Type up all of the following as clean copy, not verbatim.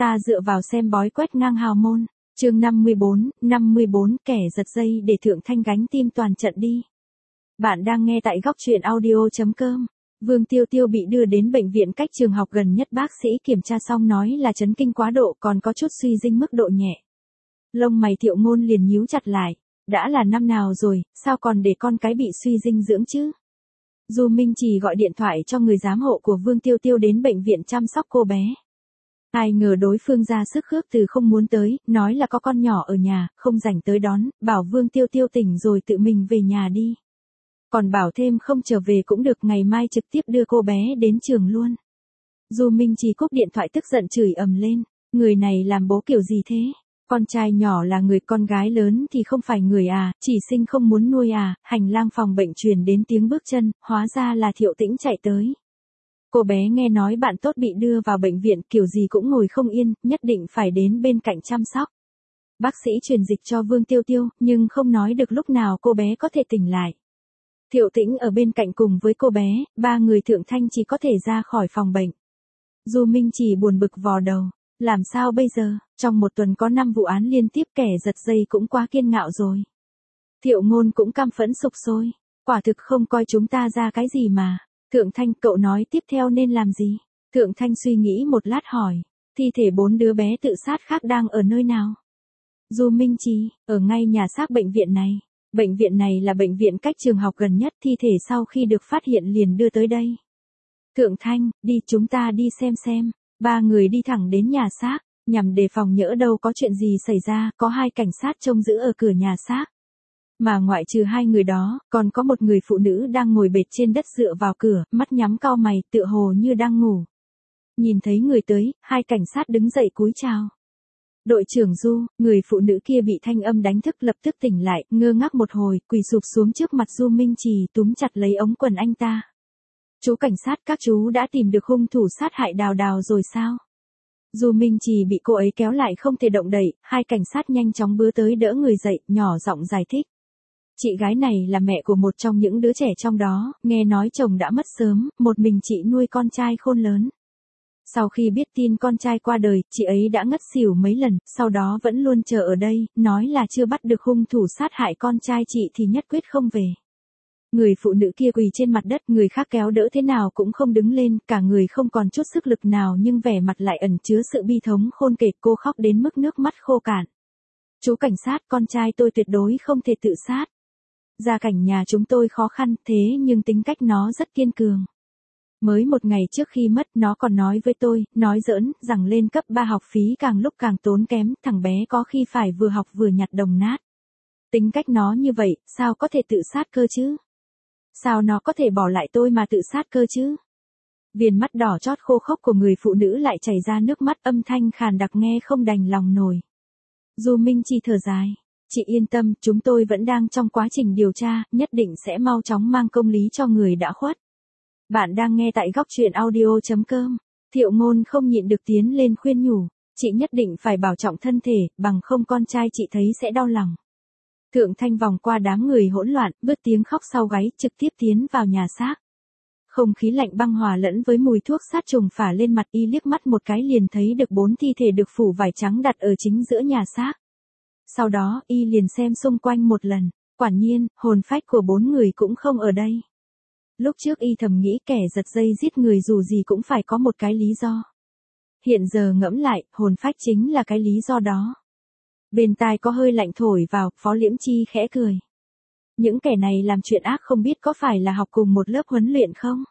Ta dựa vào xem bói quét ngang hào môn. Chương 54, kẻ giật dây để Thượng Thanh gánh tim toàn trận đi. Bạn đang nghe tại góc truyện audio.com. Vương Tiêu Tiêu bị đưa đến bệnh viện cách trường học gần nhất, bác sĩ kiểm tra xong nói là chấn kinh quá độ, còn có chút suy dinh mức độ nhẹ. Lông mày Thiệu Ngôn liền nhíu chặt lại, đã là năm nào rồi, sao còn để con cái bị suy dinh dưỡng chứ? Du Minh Trì gọi điện thoại cho người giám hộ của Vương Tiêu Tiêu đến bệnh viện chăm sóc cô bé. Ai ngờ đối phương ra sức khước từ không muốn tới, nói là có con nhỏ ở nhà, không rảnh tới đón, bảo Vương Tiêu Tiêu tỉnh rồi tự mình về nhà đi. Còn bảo thêm không trở về cũng được, ngày mai trực tiếp đưa cô bé đến trường luôn. Du Minh Trì cúp điện thoại tức giận chửi ầm lên, người này làm bố kiểu gì thế? Con trai nhỏ là người, con gái lớn thì không phải người à, chỉ sinh không muốn nuôi à? Hành lang phòng bệnh truyền đến tiếng bước chân, hóa ra là Thiệu Tĩnh chạy tới. Cô bé nghe nói bạn tốt bị đưa vào bệnh viện, kiểu gì cũng ngồi không yên, nhất định phải đến bên cạnh chăm sóc. Bác sĩ truyền dịch cho Vương Tiêu Tiêu, nhưng không nói được lúc nào cô bé có thể tỉnh lại. Thiệu Tĩnh ở bên cạnh cùng với cô bé, ba người Thượng Thanh chỉ có thể ra khỏi phòng bệnh. Du Minh Trì buồn bực vò đầu, làm sao bây giờ, trong một tuần có 5 vụ án liên tiếp, kẻ giật dây cũng quá kiên ngạo rồi. Thiệu Ngôn cũng căm phẫn sục sôi, quả thực không coi chúng ta ra cái gì mà. Thượng Thanh, cậu nói tiếp theo nên làm gì? Thượng Thanh suy nghĩ một lát hỏi, thi thể 4 đứa bé tự sát khác đang ở nơi nào? Du Minh Trì, ở ngay nhà xác bệnh viện này. Bệnh viện này là bệnh viện cách trường học gần nhất, thi thể sau khi được phát hiện liền đưa tới đây. Thượng Thanh, đi, chúng ta đi xem. Ba người đi thẳng đến nhà xác, nhằm đề phòng nhỡ đâu có chuyện gì xảy ra, có 2 cảnh sát trông giữ ở cửa nhà xác. Mà ngoại trừ 2 người đó, còn có một người phụ nữ đang ngồi bệt trên đất dựa vào cửa, mắt nhắm cau mày, tựa hồ như đang ngủ. Nhìn thấy người tới, 2 cảnh sát đứng dậy cúi chào. Đội trưởng Du, người phụ nữ kia bị thanh âm đánh thức lập tức tỉnh lại, ngơ ngác một hồi, quỳ sụp xuống trước mặt Du Minh Trì, túm chặt lấy ống quần anh ta. Chú cảnh sát, các chú đã tìm được hung thủ sát hại Đào Đào rồi sao? Du Minh Trì bị cô ấy kéo lại không thể động đậy, 2 cảnh sát nhanh chóng bước tới đỡ người dậy, nhỏ giọng giải thích. Chị gái này là mẹ của một trong những đứa trẻ trong đó, nghe nói chồng đã mất sớm, một mình chị nuôi con trai khôn lớn. Sau khi biết tin con trai qua đời, chị ấy đã ngất xỉu mấy lần, sau đó vẫn luôn chờ ở đây, nói là chưa bắt được hung thủ sát hại con trai chị thì nhất quyết không về. Người phụ nữ kia quỳ trên mặt đất, người khác kéo đỡ thế nào cũng không đứng lên, cả người không còn chút sức lực nào nhưng vẻ mặt lại ẩn chứa sự bi thống khôn kể, cô khóc đến mức nước mắt khô cạn. Chú cảnh sát, con trai tôi tuyệt đối không thể tự sát. Gia cảnh nhà chúng tôi khó khăn, thế nhưng tính cách nó rất kiên cường. Mới một ngày trước khi mất nó còn nói với tôi, nói giỡn, rằng lên cấp 3 học phí càng lúc càng tốn kém, thằng bé có khi phải vừa học vừa nhặt đồng nát. Tính cách nó như vậy, sao có thể tự sát cơ chứ? Sao nó có thể bỏ lại tôi mà tự sát cơ chứ? Viền mắt đỏ chót khô khốc của người phụ nữ lại chảy ra nước mắt, âm thanh khàn đặc nghe không đành lòng nổi. Du Minh Trì thở dài. Chị yên tâm, chúng tôi vẫn đang trong quá trình điều tra, nhất định sẽ mau chóng mang công lý cho người đã khuất. Bạn đang nghe tại góc truyện audio.com. Thiệu Ngôn không nhịn được tiến lên khuyên nhủ, chị nhất định phải bảo trọng thân thể, bằng không con trai chị thấy sẽ đau lòng. Thượng Thanh vòng qua đám người hỗn loạn, bứt tiếng khóc sau gáy, trực tiếp tiến vào nhà xác. Không khí lạnh băng hòa lẫn với mùi thuốc sát trùng phả lên mặt, y liếc mắt một cái liền thấy được 4 thi thể được phủ vải trắng đặt ở chính giữa nhà xác. Sau đó, y liền xem xung quanh một lần, quả nhiên, hồn phách của 4 người cũng không ở đây. Lúc trước y thầm nghĩ kẻ giật dây giết người dù gì cũng phải có một cái lý do. Hiện giờ ngẫm lại, hồn phách chính là cái lý do đó. Bên tai có hơi lạnh thổi vào, Phó Liễm Chi khẽ cười. Những kẻ này làm chuyện ác không biết có phải là học cùng một lớp huấn luyện không?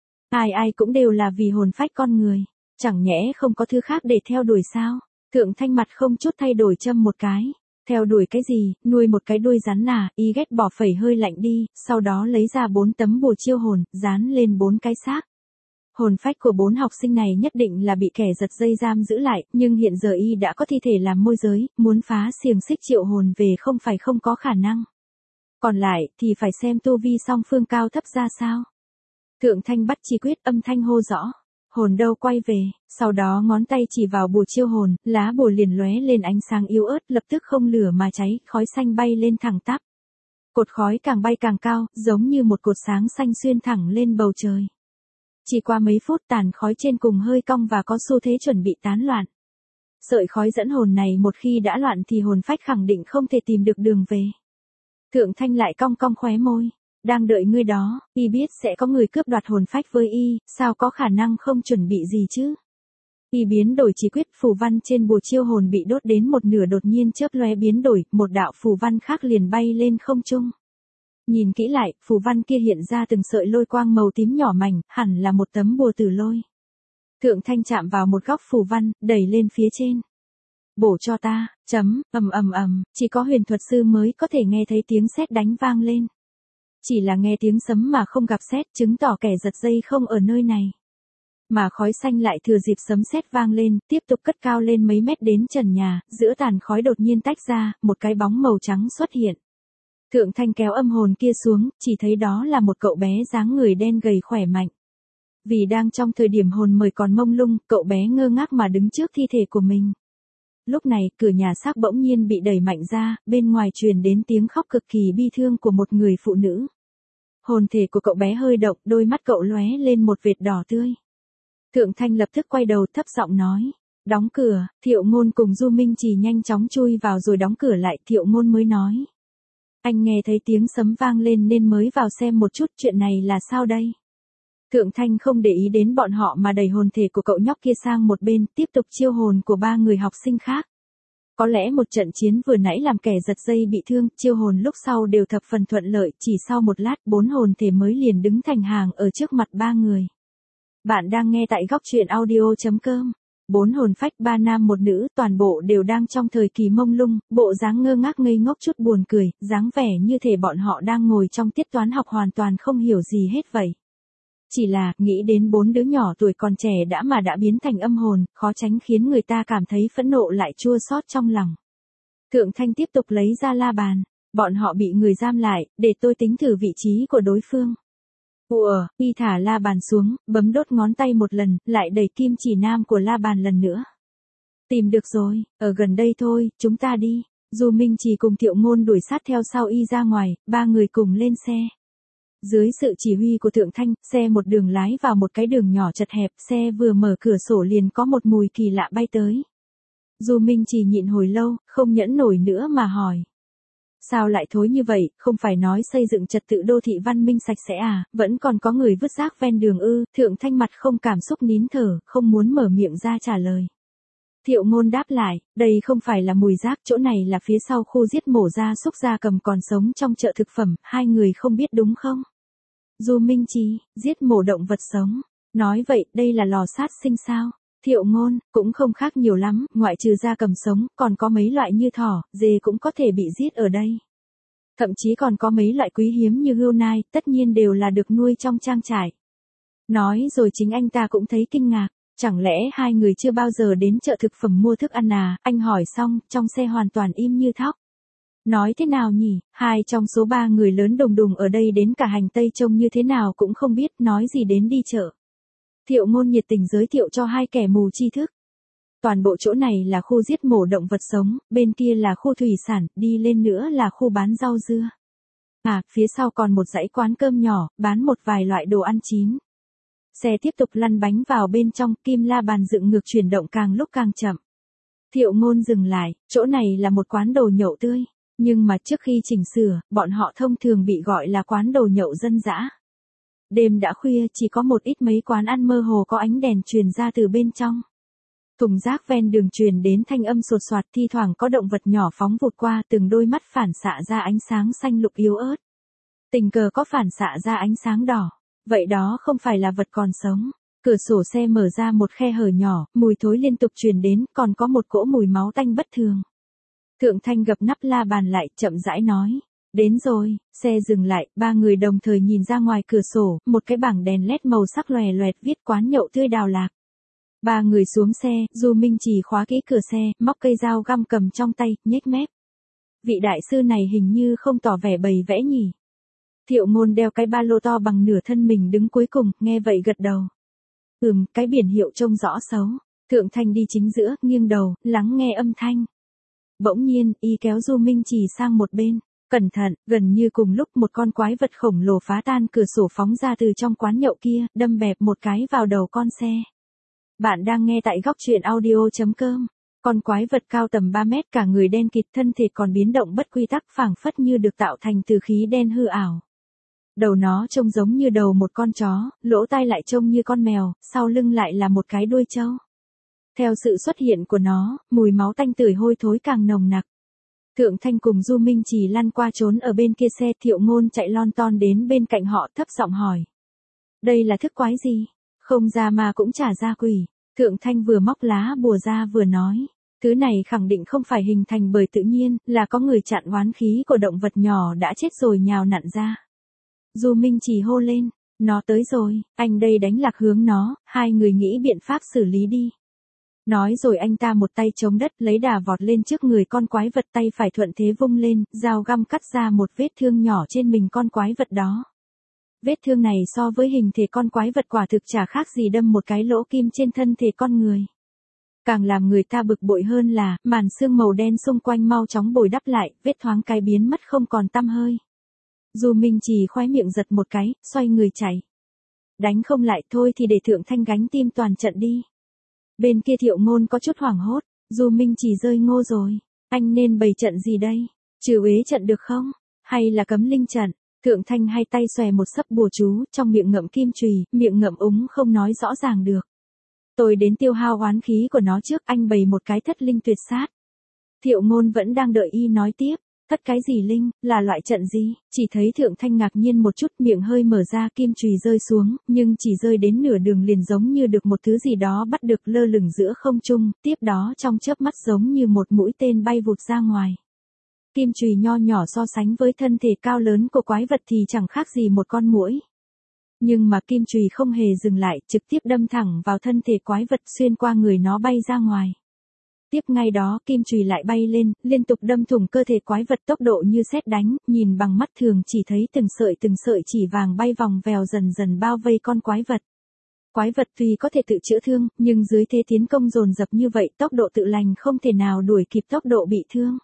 Ai cũng đều là vì hồn phách con người, chẳng nhẽ không có thứ khác để theo đuổi sao? Thượng Thanh mặt không chút thay đổi châm một cái. Theo đuổi cái gì, nuôi một cái đuôi rắn à, y ghét bỏ phẩy hơi lạnh đi, sau đó lấy ra 4 tấm bùa chiêu hồn, dán lên 4 cái xác. Hồn phách của 4 học sinh này nhất định là bị kẻ giật dây giam giữ lại, nhưng hiện giờ y đã có thi thể làm môi giới, muốn phá xiềng xích triệu hồn về không phải không có khả năng. Còn lại, thì phải xem tu vi song phương cao thấp ra sao. Thượng Thanh bắt chi quyết, âm thanh hô rõ. Hồn đâu quay về, sau đó ngón tay chỉ vào bùa chiêu hồn, lá bùa liền lóe lên ánh sáng yếu ớt, lập tức không lửa mà cháy, khói xanh bay lên thẳng tắp. Cột khói càng bay càng cao, giống như một cột sáng xanh xuyên thẳng lên bầu trời. Chỉ qua mấy phút tàn khói trên cùng hơi cong và có xu thế chuẩn bị tán loạn. Sợi khói dẫn hồn này một khi đã loạn thì hồn phách khẳng định không thể tìm được đường về. Thượng Thanh lại cong cong khóe môi. Đang đợi ngươi đó, y biết sẽ có người cướp đoạt hồn phách với y, sao có khả năng không chuẩn bị gì chứ? Y biến đổi chỉ quyết, phù văn trên bùa chiêu hồn bị đốt đến một nửa đột nhiên chớp lóe biến đổi, một đạo phù văn khác liền bay lên không trung. Nhìn kỹ lại, phù văn kia hiện ra từng sợi lôi quang màu tím nhỏ mảnh, hẳn là một tấm bùa tử lôi. Thượng Thanh chạm vào một góc phù văn, đẩy lên phía trên. Bổ cho ta, chỉ có huyền thuật sư mới có thể nghe thấy tiếng sét đánh vang lên. Chỉ là nghe tiếng sấm mà không gặp sét, chứng tỏ kẻ giật dây không ở nơi này. Mà khói xanh lại thừa dịp sấm sét vang lên, tiếp tục cất cao lên mấy mét đến trần nhà, giữa tàn khói đột nhiên tách ra, một cái bóng màu trắng xuất hiện. Thượng Thanh kéo âm hồn kia xuống, chỉ thấy đó là một cậu bé dáng người đen gầy khỏe mạnh. Vì đang trong thời điểm hồn mời còn mông lung, cậu bé ngơ ngác mà đứng trước thi thể của mình. Lúc này, cửa nhà xác bỗng nhiên bị đẩy mạnh ra, bên ngoài truyền đến tiếng khóc cực kỳ bi thương của một người phụ nữ. Hồn thể của cậu bé hơi động, đôi mắt cậu lóe lên một vệt đỏ tươi. Thượng Thanh lập tức quay đầu thấp giọng nói, đóng cửa. Thiệu Ngôn cùng Du Minh Trì nhanh chóng chui vào rồi đóng cửa lại. Thiệu Ngôn mới nói, anh nghe thấy tiếng sấm vang lên nên mới vào xem một chút, chuyện này là sao đây? Thượng Thanh không để ý đến bọn họ mà đẩy hồn thể của cậu nhóc kia sang một bên, tiếp tục chiêu hồn của 3 người học sinh khác. Có lẽ một trận chiến vừa nãy làm kẻ giật dây bị thương, chiêu hồn lúc sau đều thập phần thuận lợi, chỉ sau một lát 4 hồn thể mới liền đứng thành hàng ở trước mặt 3 người. Bạn đang nghe tại góc truyện audio.com. 4 hồn phách 3 nam 1 nữ, toàn bộ đều đang trong thời kỳ mông lung, bộ dáng ngơ ngác ngây ngốc chút buồn cười, dáng vẻ như thể bọn họ đang ngồi trong tiết toán học hoàn toàn không hiểu gì hết vậy. Chỉ là, nghĩ đến 4 đứa nhỏ tuổi còn trẻ đã biến thành âm hồn, khó tránh khiến người ta cảm thấy phẫn nộ lại chua xót trong lòng. Thượng Thanh tiếp tục lấy ra la bàn. Bọn họ bị người giam lại, để tôi tính thử vị trí của đối phương. Y thả la bàn xuống, bấm đốt ngón tay một lần, lại đẩy kim chỉ nam của la bàn lần nữa. Tìm được rồi, ở gần đây thôi, chúng ta đi. Du Minh Trì cùng Thiệu Ngôn đuổi sát theo sau y ra ngoài, 3 người cùng lên xe. Dưới sự chỉ huy của Thượng Thanh, xe một đường lái vào một cái đường nhỏ chật hẹp, xe vừa mở cửa sổ liền có một mùi kỳ lạ bay tới. Du Minh Trì nhịn hồi lâu, không nhẫn nổi nữa mà hỏi. Sao lại thối như vậy, không phải nói xây dựng trật tự đô thị văn minh sạch sẽ à, vẫn còn có người vứt rác ven đường ư? Thượng Thanh mặt không cảm xúc nín thở, không muốn mở miệng ra trả lời. Thiệu Ngôn đáp lại, đây không phải là mùi rác, chỗ này là phía sau khu giết mổ gia súc gia cầm còn sống trong chợ thực phẩm, hai người không biết đúng không? Du Minh Trì, giết mổ động vật sống. Nói vậy, đây là lò sát sinh sao? Thiệu Ngôn, cũng không khác nhiều lắm, ngoại trừ gia cầm sống, còn có mấy loại như thỏ, dê cũng có thể bị giết ở đây. Thậm chí còn có mấy loại quý hiếm như hươu nai, tất nhiên đều là được nuôi trong trang trại. Nói rồi chính anh ta cũng thấy kinh ngạc, chẳng lẽ hai người chưa bao giờ đến chợ thực phẩm mua thức ăn à? Anh hỏi xong, trong xe hoàn toàn im như thóc. Nói thế nào nhỉ, 2 trong số 3 người lớn đùng đùng ở đây đến cả hành tây trông như thế nào cũng không biết, nói gì đến đi chợ. Thiệu Ngôn nhiệt tình giới thiệu cho hai kẻ mù tri thức. Toàn bộ chỗ này là khu giết mổ động vật sống, bên kia là khu thủy sản, đi lên nữa là khu bán rau dưa. Phía sau còn một dãy quán cơm nhỏ, bán một vài loại đồ ăn chín. Xe tiếp tục lăn bánh vào bên trong, kim la bàn dựng ngược chuyển động càng lúc càng chậm. Thiệu Ngôn dừng lại, chỗ này là một quán đồ nhậu tươi, nhưng mà trước khi chỉnh sửa, bọn họ thông thường bị gọi là quán đồ nhậu dân dã. Đêm đã khuya, chỉ có một ít mấy quán ăn mơ hồ có ánh đèn truyền ra từ bên trong. Thùng rác ven đường truyền đến thanh âm sột soạt, thi thoảng có động vật nhỏ phóng vụt qua, từng đôi mắt phản xạ ra ánh sáng xanh lục yếu ớt. Tình cờ có phản xạ ra ánh sáng đỏ. Vậy đó không phải là vật còn sống. Cửa sổ xe mở ra một khe hở nhỏ, mùi thối liên tục truyền đến, còn có một cỗ mùi máu tanh bất thường. Thượng Thanh gập nắp la bàn lại, chậm rãi nói. Đến rồi, xe dừng lại, 3 người đồng thời nhìn ra ngoài cửa sổ, một cái bảng đèn led màu sắc lòe loẹt viết quán nhậu tươi Đào Lạc. 3 người xuống xe, Du Minh Trì khóa kỹ cửa xe, móc cây dao găm cầm trong tay, nhếch mép. Vị đại sư này hình như không tỏ vẻ bày vẽ nhỉ. Thiệu Ngôn đeo cái ba lô to bằng nửa thân mình đứng cuối cùng, nghe vậy gật đầu. Cái biển hiệu trông rõ xấu. Thượng Thanh đi chính giữa, nghiêng đầu, lắng nghe âm thanh. Bỗng nhiên, y kéo Du Minh Trì sang một bên. Cẩn thận, gần như cùng lúc một con quái vật khổng lồ phá tan cửa sổ phóng ra từ trong quán nhậu kia, đâm bẹp một cái vào đầu con xe. Bạn đang nghe tại góc truyện audio.com. Con quái vật cao tầm 3 mét, cả người đen kịt, thân thể còn biến động bất quy tắc, phảng phất như được tạo thành từ khí đen hư ảo. Đầu nó trông giống như đầu một con chó, lỗ tai lại trông như con mèo, sau lưng lại là một cái đuôi trâu. Theo sự xuất hiện của nó, mùi máu tanh tưởi hôi thối càng nồng nặc. Thượng Thanh cùng Du Minh Trì lăn qua trốn ở bên kia xe, Thiệu Ngôn chạy lon ton đến bên cạnh họ, thấp giọng hỏi. Đây là thức quái gì? Không ra ma cũng chả ra quỷ. Thượng Thanh vừa móc lá bùa ra vừa nói. Thứ này khẳng định không phải hình thành bởi tự nhiên, là có người chặn oán khí của động vật nhỏ đã chết rồi nhào nặn ra. Du Minh Trì hô lên. Nó tới rồi, anh đây đánh lạc hướng nó, hai người nghĩ biện pháp xử lý đi. Nói rồi anh ta một tay chống đất lấy đà vọt lên trước người con quái vật, tay phải thuận thế vung lên, dao găm cắt ra một vết thương nhỏ trên mình con quái vật đó. Vết thương này so với hình thể con quái vật quả thực chả khác gì đâm một cái lỗ kim trên thân thể con người. Càng làm người ta bực bội hơn là, màn xương màu đen xung quanh mau chóng bồi đắp lại, vết thoáng cái biến mất không còn tăm hơi. Du Minh Trì khóe miệng giật một cái, xoay người chạy. Đánh không lại thôi thì để Thượng Thanh gánh tim toàn trận đi. Bên kia Thiệu Ngôn có chút hoảng hốt, Du Minh Trì rơi ngô rồi, anh nên bày trận gì đây? Trừ uế trận được không? Hay là cấm linh trận? Thượng Thanh hai tay xòe một sấp bùa chú, trong miệng ngậm kim chùy, miệng ngậm úng không nói rõ ràng được. Tôi đến tiêu hao oán khí của nó trước, anh bày một cái thất linh tuyệt sát. Thiệu Ngôn vẫn đang đợi y nói tiếp. Thất cái gì linh, là loại trận gì? Chỉ thấy Thượng Thanh ngạc nhiên một chút, miệng hơi mở ra, kim chùy rơi xuống, nhưng chỉ rơi đến nửa đường liền giống như được một thứ gì đó bắt được lơ lửng giữa không trung, tiếp đó trong chớp mắt giống như một mũi tên bay vụt ra ngoài. Kim chùy nho nhỏ so sánh với thân thể cao lớn của quái vật thì chẳng khác gì một con muỗi. Nhưng mà kim chùy không hề dừng lại, trực tiếp đâm thẳng vào thân thể quái vật, xuyên qua người nó bay ra ngoài. Tiếp ngay đó, kim chùy lại bay lên, liên tục đâm thủng cơ thể quái vật, tốc độ như sét đánh, nhìn bằng mắt thường chỉ thấy từng sợi chỉ vàng bay vòng vèo dần dần bao vây con quái vật. Quái vật tuy có thể tự chữa thương, nhưng dưới thế tiến công dồn dập như vậy, tốc độ tự lành không thể nào đuổi kịp tốc độ bị thương.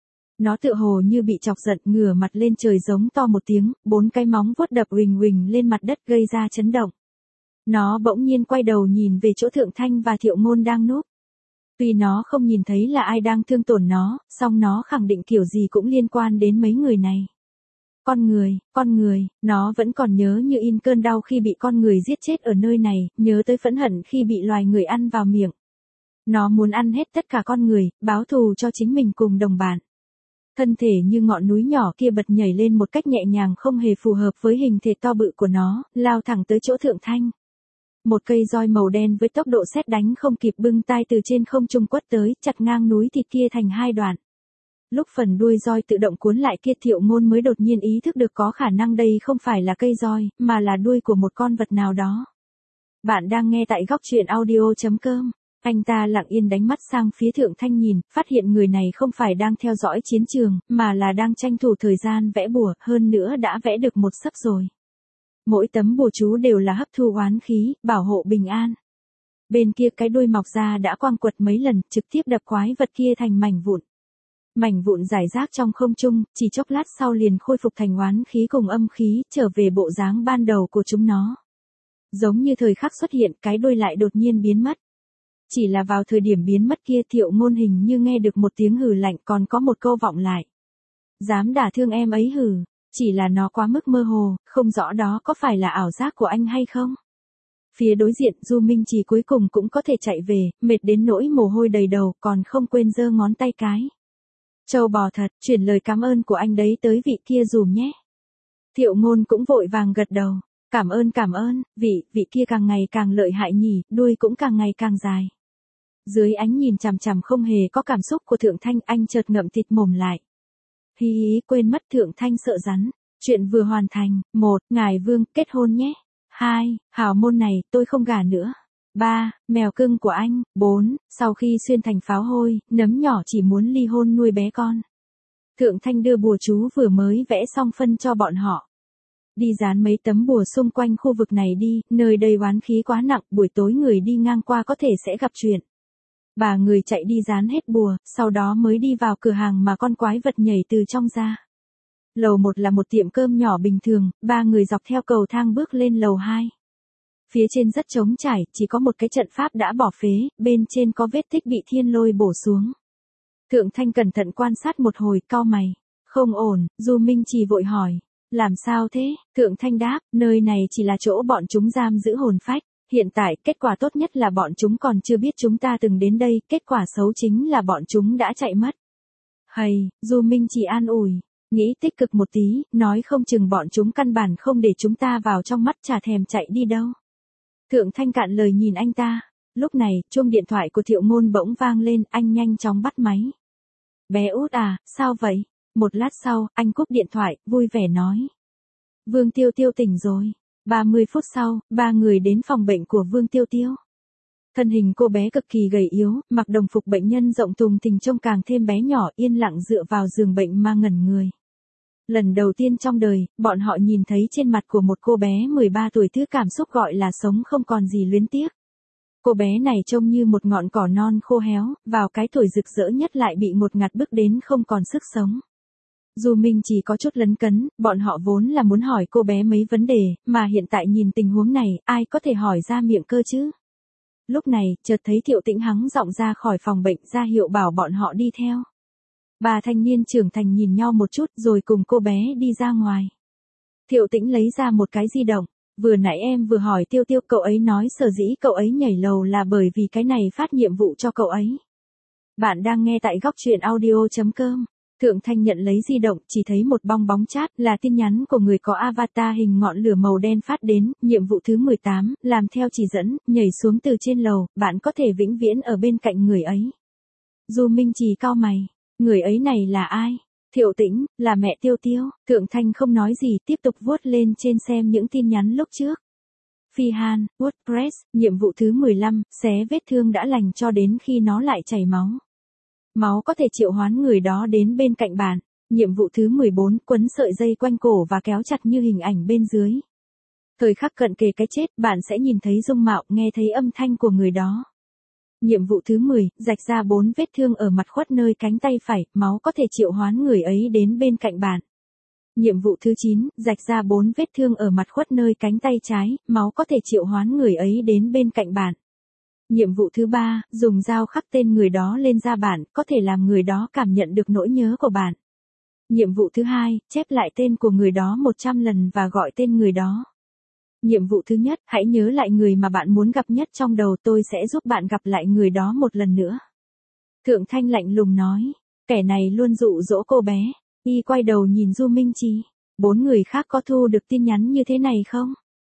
Nó tựa hồ như bị chọc giận, ngửa mặt lên trời giống to một tiếng, 4 cái móng vuốt đập huỳnh huỳnh lên mặt đất gây ra chấn động. Nó bỗng nhiên quay đầu nhìn về chỗ Thượng Thanh và Thiệu Ngôn đang núp. Tuy nó không nhìn thấy là ai đang thương tổn nó, song nó khẳng định kiểu gì cũng liên quan đến mấy người này. Con người, nó vẫn còn nhớ như in cơn đau khi bị con người giết chết ở nơi này, nhớ tới phẫn hận khi bị loài người ăn vào miệng. Nó muốn ăn hết tất cả con người, báo thù cho chính mình cùng đồng bạn. Thân thể như ngọn núi nhỏ kia bật nhảy lên một cách nhẹ nhàng không hề phù hợp với hình thể to bự của nó, lao thẳng tới chỗ Thượng Thanh. Một cây roi màu đen với tốc độ sét đánh không kịp bưng tai từ trên không trung quất tới, chặt ngang núi thịt kia thành hai đoạn. Lúc phần đuôi roi tự động cuốn lại kia, Thiệu Ngôn mới đột nhiên ý thức được có khả năng đây không phải là cây roi, mà là đuôi của một con vật nào đó. Bạn đang nghe tại góc truyện audio.com. Anh ta lặng yên đánh mắt sang phía Thượng Thanh nhìn, phát hiện người này không phải đang theo dõi chiến trường, mà là đang tranh thủ thời gian vẽ bùa, hơn nữa đã vẽ được một sấp rồi. Mỗi tấm bùa chú đều là hấp thu oán khí, bảo hộ bình an. Bên kia cái đuôi mọc ra đã quang quật mấy lần, trực tiếp đập quái vật kia thành mảnh vụn. Mảnh vụn rải rác trong không trung, chỉ chốc lát sau liền khôi phục thành oán khí cùng âm khí, trở về bộ dáng ban đầu của chúng nó. Giống như thời khắc xuất hiện, cái đuôi lại đột nhiên biến mất. Chỉ là vào thời điểm biến mất kia, Thiệu Ngôn hình như nghe được một tiếng hừ lạnh, còn có một câu vọng lại. Dám đả thương em ấy hừ, chỉ là nó quá mức mơ hồ, không rõ đó có phải là ảo giác của anh hay không. Phía đối diện, Du Minh Trì cuối cùng cũng có thể chạy về, mệt đến nỗi mồ hôi đầy đầu, còn không quên giơ ngón tay cái. Châu bò thật, chuyển lời cảm ơn của anh đấy tới vị kia dùm nhé. Thiệu Ngôn cũng vội vàng gật đầu. Cảm ơn, vị kia càng ngày càng lợi hại nhỉ, đuôi cũng càng ngày càng dài. Dưới ánh nhìn chằm chằm không hề có cảm xúc của Thượng Thanh, anh chợt ngậm thịt mồm lại. Hi hi, quên mất Thượng Thanh sợ rắn. Chuyện vừa hoàn thành. 1. Ngài Vương, kết hôn nhé. 2. Hảo môn này, tôi không gả nữa. 3. Mèo cưng của anh. 4. Sau khi xuyên thành pháo hôi, nấm nhỏ chỉ muốn ly hôn nuôi bé con. Thượng Thanh đưa bùa chú vừa mới vẽ xong phân cho bọn họ. Đi dán mấy tấm bùa xung quanh khu vực này đi, nơi đây oán khí quá nặng, buổi tối người đi ngang qua có thể sẽ gặp chuyện. Bà người chạy đi dán hết bùa, sau đó mới đi vào cửa hàng mà con quái vật nhảy từ trong ra. Lầu 1 là một tiệm cơm nhỏ bình thường, ba người dọc theo cầu thang bước lên lầu 2. Phía trên rất trống trải, chỉ có một cái trận pháp đã bỏ phế, bên trên có vết tích bị thiên lôi bổ xuống. Thượng Thanh cẩn thận quan sát một hồi, cau mày. Không ổn, Du Minh Trì vội hỏi. Làm sao thế? Thượng Thanh đáp, nơi này chỉ là chỗ bọn chúng giam giữ hồn phách. Hiện tại, kết quả tốt nhất là bọn chúng còn chưa biết chúng ta từng đến đây, kết quả xấu chính là bọn chúng đã chạy mất. Hầy, Du Minh Trì an ủi. Nghĩ tích cực một tí, nói không chừng bọn chúng căn bản không để chúng ta vào trong mắt, chả thèm chạy đi đâu. Thượng Thanh cạn lời nhìn anh ta. Lúc này, chuông điện thoại của Thiệu Ngôn bỗng vang lên, anh nhanh chóng bắt máy. Bé út à, sao vậy? Một lát sau, anh cúp điện thoại, vui vẻ nói. Vương Tiêu Tiêu tỉnh rồi. 30 phút sau, 3 người đến phòng bệnh của Vương Tiêu Tiêu. Thân hình cô bé cực kỳ gầy yếu, mặc đồng phục bệnh nhân rộng thùng thình trông càng thêm bé nhỏ, yên lặng dựa vào giường bệnh mà ngẩn người. Lần đầu tiên trong đời, bọn họ nhìn thấy trên mặt của một cô bé 13 tuổi thứ cảm xúc gọi là sống không còn gì luyến tiếc. Cô bé này trông như một ngọn cỏ non khô héo, vào cái tuổi rực rỡ nhất lại bị ngột ngạt bước đến không còn sức sống. Du Minh chỉ có chút lấn cấn, bọn họ vốn là muốn hỏi cô bé mấy vấn đề, mà hiện tại nhìn tình huống này, ai có thể hỏi ra miệng cơ chứ? Lúc này, chợt thấy Thiệu Tĩnh hắng giọng ra khỏi phòng bệnh ra hiệu bảo bọn họ đi theo. Ba thanh niên trưởng thành nhìn nhau một chút rồi cùng cô bé đi ra ngoài. Thiệu Tĩnh lấy ra một cái di động. Vừa nãy em vừa hỏi Tiêu Tiêu, cậu ấy nói sở dĩ cậu ấy nhảy lầu là bởi vì cái này phát nhiệm vụ cho cậu ấy. Bạn đang nghe tại góc truyện audio.com. Thượng Thanh nhận lấy di động, chỉ thấy một bong chat là tin nhắn của người có avatar hình ngọn lửa màu đen phát đến, nhiệm vụ thứ 18, làm theo chỉ dẫn, nhảy xuống từ trên lầu, bạn có thể vĩnh viễn ở bên cạnh người ấy. Du Minh Trì cau mày, người ấy này là ai? Thiệu Tĩnh, là mẹ Tiêu Tiêu. Thượng Thanh không nói gì, tiếp tục vuốt lên trên xem những tin nhắn lúc trước. Phi Han, WordPress, nhiệm vụ thứ 15, xé vết thương đã lành cho đến khi nó lại chảy máu. Máu có thể triệu hoán người đó đến bên cạnh bạn. Nhiệm vụ thứ 14, quấn sợi dây quanh cổ và kéo chặt như hình ảnh bên dưới. Thời khắc cận kề cái chết, bạn sẽ nhìn thấy dung mạo, nghe thấy âm thanh của người đó. Nhiệm vụ thứ 10, rạch ra 4 vết thương ở mặt khuất nơi cánh tay phải, máu có thể triệu hoán người ấy đến bên cạnh bạn. Nhiệm vụ thứ 9, rạch ra 4 vết thương ở mặt khuất nơi cánh tay trái, máu có thể triệu hoán người ấy đến bên cạnh bạn. Nhiệm vụ thứ 3, dùng dao khắc tên người đó lên da bạn, có thể làm người đó cảm nhận được nỗi nhớ của bạn. Nhiệm vụ thứ 2, chép lại tên của người đó 100 lần và gọi tên người đó. Nhiệm vụ thứ nhất, hãy nhớ lại người mà bạn muốn gặp nhất trong đầu, tôi sẽ giúp bạn gặp lại người đó một lần nữa. Thượng Thanh lạnh lùng nói, kẻ này luôn dụ dỗ cô bé. Y quay đầu nhìn Du Minh Trì, 4 người khác có thu được tin nhắn như thế này không?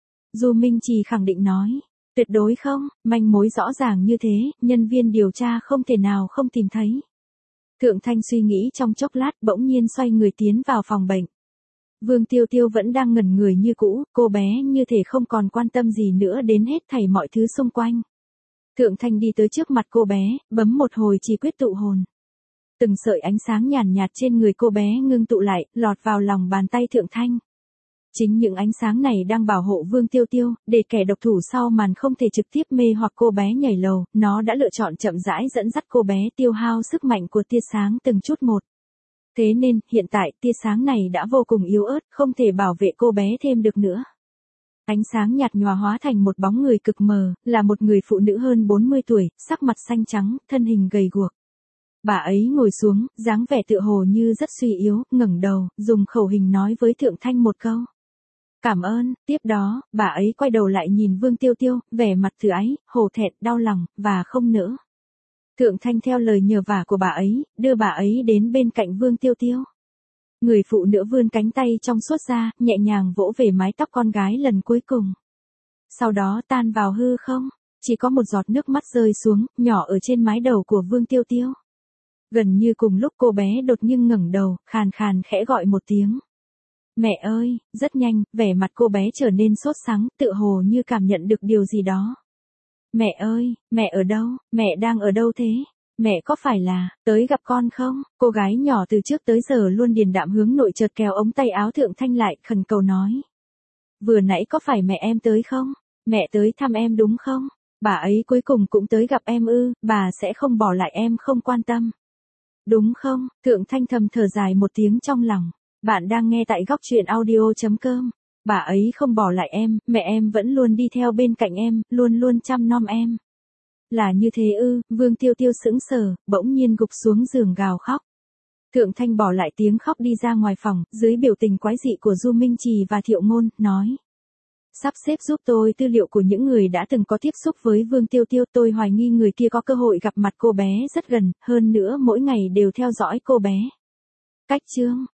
Du Minh Trì khẳng định nói, tuyệt đối không, manh mối rõ ràng như thế, nhân viên điều tra không thể nào không tìm thấy. Thượng Thanh suy nghĩ trong chốc lát, bỗng nhiên xoay người tiến vào phòng bệnh. Vương Tiêu Tiêu vẫn đang ngẩn người như cũ, cô bé như thể không còn quan tâm gì nữa đến hết thảy mọi thứ xung quanh. Thượng Thanh đi tới trước mặt cô bé, bấm một hồi chỉ quyết tụ hồn. Từng sợi ánh sáng nhàn nhạt trên người cô bé ngưng tụ lại, lọt vào lòng bàn tay Thượng Thanh. Chính những ánh sáng này đang bảo hộ Vương Tiêu Tiêu, để kẻ độc thủ sau màn không thể trực tiếp mê hoặc cô bé nhảy lầu, nó đã lựa chọn chậm rãi dẫn dắt cô bé tiêu hao sức mạnh của tia sáng từng chút một. Thế nên, hiện tại, tia sáng này đã vô cùng yếu ớt, không thể bảo vệ cô bé thêm được nữa. Ánh sáng nhạt nhòa hóa thành một bóng người cực mờ, là một người phụ nữ hơn 40 tuổi, sắc mặt xanh trắng, thân hình gầy guộc. Bà ấy ngồi xuống, dáng vẻ tựa hồ như rất suy yếu, ngẩng đầu, dùng khẩu hình nói với Thượng Thanh một câu. Cảm ơn, tiếp đó, bà ấy quay đầu lại nhìn Vương Tiêu Tiêu, vẻ mặt từ ái, hổ thẹn, đau lòng, và không nỡ. Thượng Thanh theo lời nhờ vả của bà ấy, đưa bà ấy đến bên cạnh Vương Tiêu Tiêu. Người phụ nữ vươn cánh tay trong suốt ra, nhẹ nhàng vỗ về mái tóc con gái lần cuối cùng. Sau đó tan vào hư không, chỉ có một giọt nước mắt rơi xuống, nhỏ ở trên mái đầu của Vương Tiêu Tiêu. Gần như cùng lúc cô bé đột nhiên ngẩng đầu, khàn khàn khẽ gọi một tiếng. Mẹ ơi, rất nhanh, vẻ mặt cô bé trở nên sốt sắng, tựa hồ như cảm nhận được điều gì đó. Mẹ ơi, mẹ ở đâu, mẹ đang ở đâu thế? Mẹ có phải là, tới gặp con không? Cô gái nhỏ từ trước tới giờ luôn điềm đạm hướng nội chợt kéo ống tay áo Thượng Thanh lại, khẩn cầu nói. Vừa nãy có phải mẹ em tới không? Mẹ tới thăm em đúng không? Bà ấy cuối cùng cũng tới gặp em ư, bà sẽ không bỏ lại em không quan tâm. Đúng không? Thượng Thanh thầm thở dài một tiếng trong lòng. Bạn đang nghe tại góc truyện audio.com. Bà ấy không bỏ lại em, mẹ em vẫn luôn đi theo bên cạnh em, luôn luôn chăm nom em. Là như thế ư? Vương Tiêu Tiêu sững sờ, bỗng nhiên gục xuống giường gào khóc. Thượng Thanh bỏ lại tiếng khóc đi ra ngoài phòng, dưới biểu tình quái dị của Du Minh Trì và Thiệu Ngôn, nói. Sắp xếp giúp tôi tư liệu của những người đã từng có tiếp xúc với Vương Tiêu Tiêu, tôi hoài nghi người kia có cơ hội gặp mặt cô bé rất gần, hơn nữa mỗi ngày đều theo dõi cô bé. Cách chương